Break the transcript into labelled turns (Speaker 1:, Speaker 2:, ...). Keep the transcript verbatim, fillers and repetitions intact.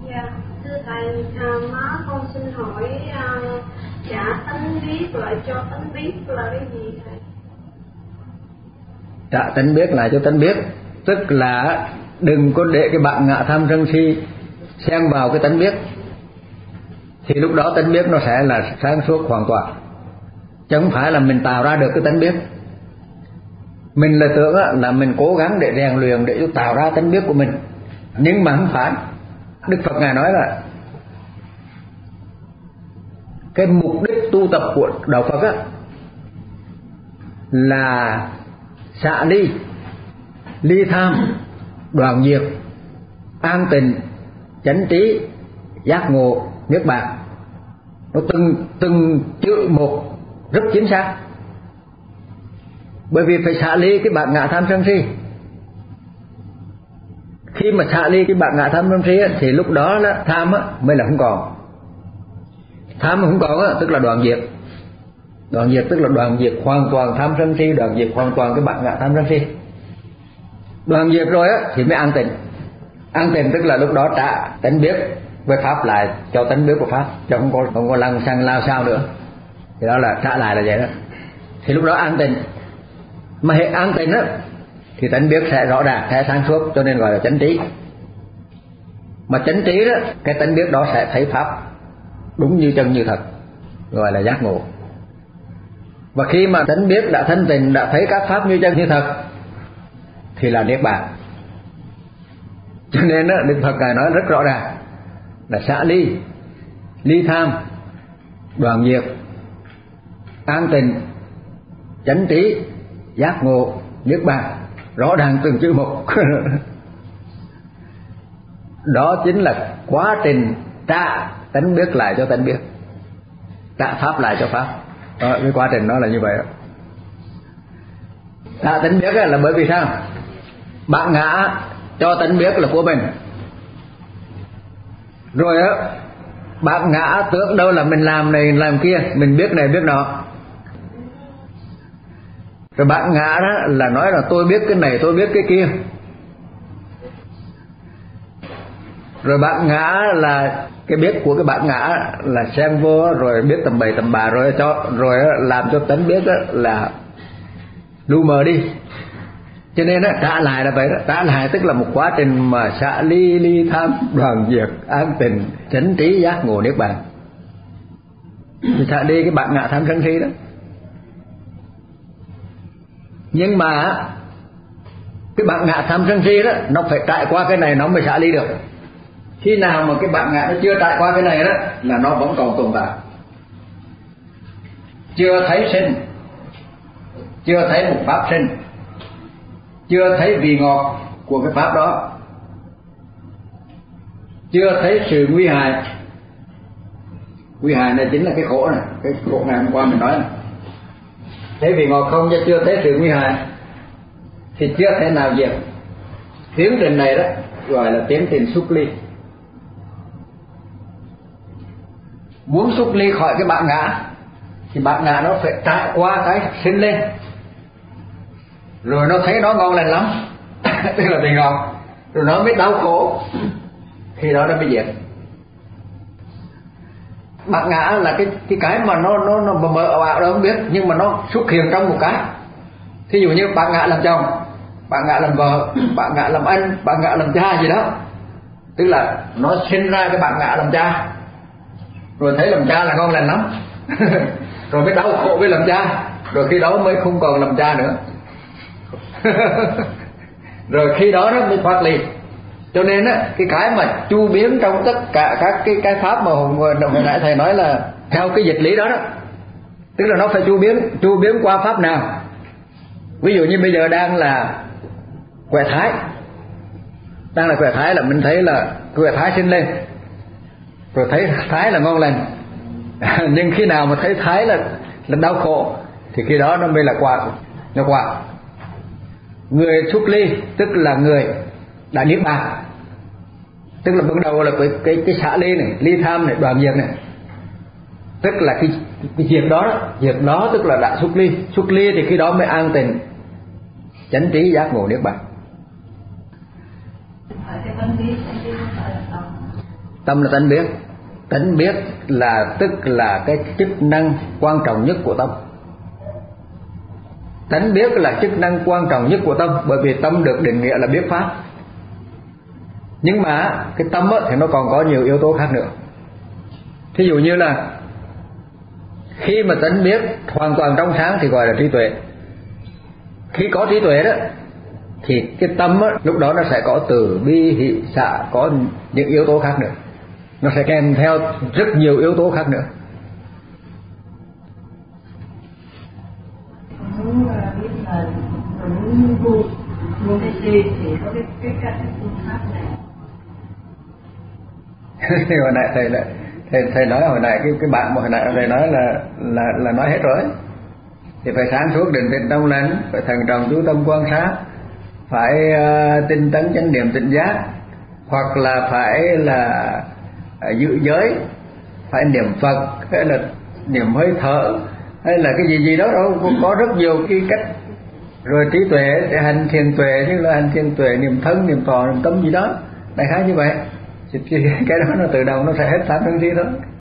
Speaker 1: Dạ, thưa thầy, à, má con xin hỏi à, trả tánh biết lại cho tánh biết là cái gì thầy?
Speaker 2: Trả tánh biết lại cho tánh biết, tức là đừng có để cái bạn ngã tham sân si xen vào cái tánh biết, thì lúc đó tánh biết nó sẽ là sáng suốt hoàn toàn, chứ không phải là mình tạo ra được cái tánh biết. Mình là tưởng là mình cố gắng để rèn luyện để tạo ra tánh biết của mình, nhưng mà không phải. Đức Phật Ngài nói là cái mục đích tu tập của đạo Phật á, là xả ly, ly tham, đoạn diệt, an tịnh, chánh trí, giác ngộ, niết bàn. Nó từng từng chữ một rất chính xác. Bởi vì phải xả ly cái bản ngã tham sân si. Khi mà xả ly cái bản ngã tham sân si thì lúc đó là tham á, mới là không còn. Tham mà không còn á, tức là đoạn diệt. Đoạn diệt tức là đoạn diệt hoàn toàn tham sân si, đoạn diệt hoàn toàn cái bản ngã tham sân si. Đoạn diệt rồi á thì mới an tịnh. An tịnh tức là lúc đó trả tánh biết với pháp lại cho tánh biết của pháp, chứ không có không có lăng xăng lao sao nữa. Thì đó là trả lại là vậy đó. Thì lúc đó an tịnh. Mà hệ an tịnh á thì tánh biết sẽ rõ ràng, sẽ sáng suốt, cho nên gọi là chánh trí. Mà chánh trí đó, cái tánh biết đó sẽ thấy pháp đúng như chân như thật, gọi là giác ngộ. Và khi mà tánh biết đã thanh tịnh, đã thấy các pháp như chân như thật thì là niết bàn. Cho nên đó, Đức Phật Ngài nói rất rõ ràng là xả ly, ly tham, đoạn diệt, an tịnh, chánh trí, giác ngộ, niết bàn, rõ ràng từng chữ một. Đó chính là quá trình trả tánh biết lại cho tánh biết, trả pháp lại cho pháp. Đó, cái quá trình đó là như vậy đó. Trả tánh biết là bởi vì sao? Bạn ngã cho tánh biết là của mình, rồi á bạn ngã tưởng đâu là mình làm này làm kia, mình biết này biết nọ, rồi bạn ngã đó là nói là tôi biết cái này tôi biết cái kia, rồi bạn ngã là cái biết của cái bạn ngã là xen vô, rồi biết tầm bậy tầm bạ, rồi cho rồi làm cho tánh biết là lu mờ đi. Cho nên đó, trả lại là vậy đó. Trả lại tức là một quá trình mà xả ly, ly tham, đoạn diệt, an tịnh, chánh trí, giác ngộ, niết bàn. Thì xả đi cái bạn ngã tham sân si đó. Nhưng mà cái bạn ngã tham sân si đó, nó phải trải qua cái này nó mới xả ly được. Khi nào mà cái bạn ngã nó chưa trải qua cái này đó là nó vẫn còn tồn tại. Chưa thấy sinh, chưa thấy một pháp sinh, chưa thấy vị ngọt của cái pháp đó, chưa thấy sự nguy hại. Nguy hại này chính là cái khổ này, cái khổ ngày hôm qua mình nói này. Thấy vị ngọt không chứ chưa thấy sự nguy hại thì chưa thể nào diệt. Tiến trình này đó gọi là tiến trình xuất ly. Muốn xuất ly khỏi cái bạn ngã thì bạn ngã nó phải trải qua cái sinh lên, rồi nó thấy nó ngon lành lắm tức là vị ngọt, rồi nó mới đau khổ, khi đó nó mới diệt. Bạn ngã là cái cái cái mà nó nó nó mờ mờ ảo ảo đó không biết, nhưng mà nó xuất hiện trong một cái. Thí dụ như bạn ngã làm chồng, bạn ngã làm vợ, bạn ngã làm anh, bạn ngã làm cha gì đó, tức là nó sinh ra cái bạn ngã làm cha, rồi thấy làm cha là ngon lành lắm rồi mới đau khổ với làm cha, rồi khi đó mới không còn làm cha nữa rồi khi đó nó mới thoát ly. Cho nên á cái cái mà chu biến trong tất cả các cái cái pháp mà hồi nãy thầy nói là theo cái dịch lý đó đó, tức là nó phải chu biến, chu biến qua pháp nào. Ví dụ như bây giờ đang là quẻ thái, đang là quẻ thái là mình thấy là quẻ thái sinh lên, rồi thấy thái là ngon lành nhưng khi nào mà thấy thái là là đau khổ thì khi đó nó mới là quả, nó quả. Người xuất ly tức là người đã niết bàn, tức là ban đầu là cái cái cái xả ly này, ly tham này, đoạn diệt này, tức là cái cái diệt đó, đó diệt đó tức là đã xuất ly. Xuất ly thì khi đó mới an tịnh, chánh trí, giác ngộ, niết bàn. Tâm là tánh biết. Tánh biết là tức là cái chức năng quan trọng nhất của tâm. Tánh biết là chức năng quan trọng nhất của tâm, bởi vì tâm được định nghĩa là biết pháp. Nhưng mà cái tâm á, thì nó còn có nhiều yếu tố khác nữa. Thí dụ như là khi mà tánh biết hoàn toàn trong sáng thì gọi là trí tuệ. Khi có trí tuệ đó thì cái tâm á, lúc đó nó sẽ có từ bi hỷ xả, có những yếu tố khác nữa. Nó sẽ kèm theo rất nhiều yếu tố khác nữa.
Speaker 1: Muốn biết là muốn vô vô cái gì thì có cái cái cách phương pháp này.
Speaker 2: Hồi nãy thầy lại thầy thầy nói hồi nãy cái cái bạn mà hồi nãy thầy nói là là là nói hết rồi. Thì phải sáng suốt định tĩnh trong lành, phải thần trọng chú tâm quan sát, phải uh, tinh tấn chánh niệm tỉnh giác, hoặc là phải là uh, giữ giới, phải niệm Phật, hay là niệm hơi thở, hay là cái gì gì đó đâu, cũng có rất nhiều cái cách. Rồi trí tuệ sẽ hành thiền tuệ, như là hành thiền tuệ, niệm thân, niệm thọ, niệm tâm gì đó, đại khái như vậy. Cái đó nó tự động nó sẽ hết tám sân si thôi.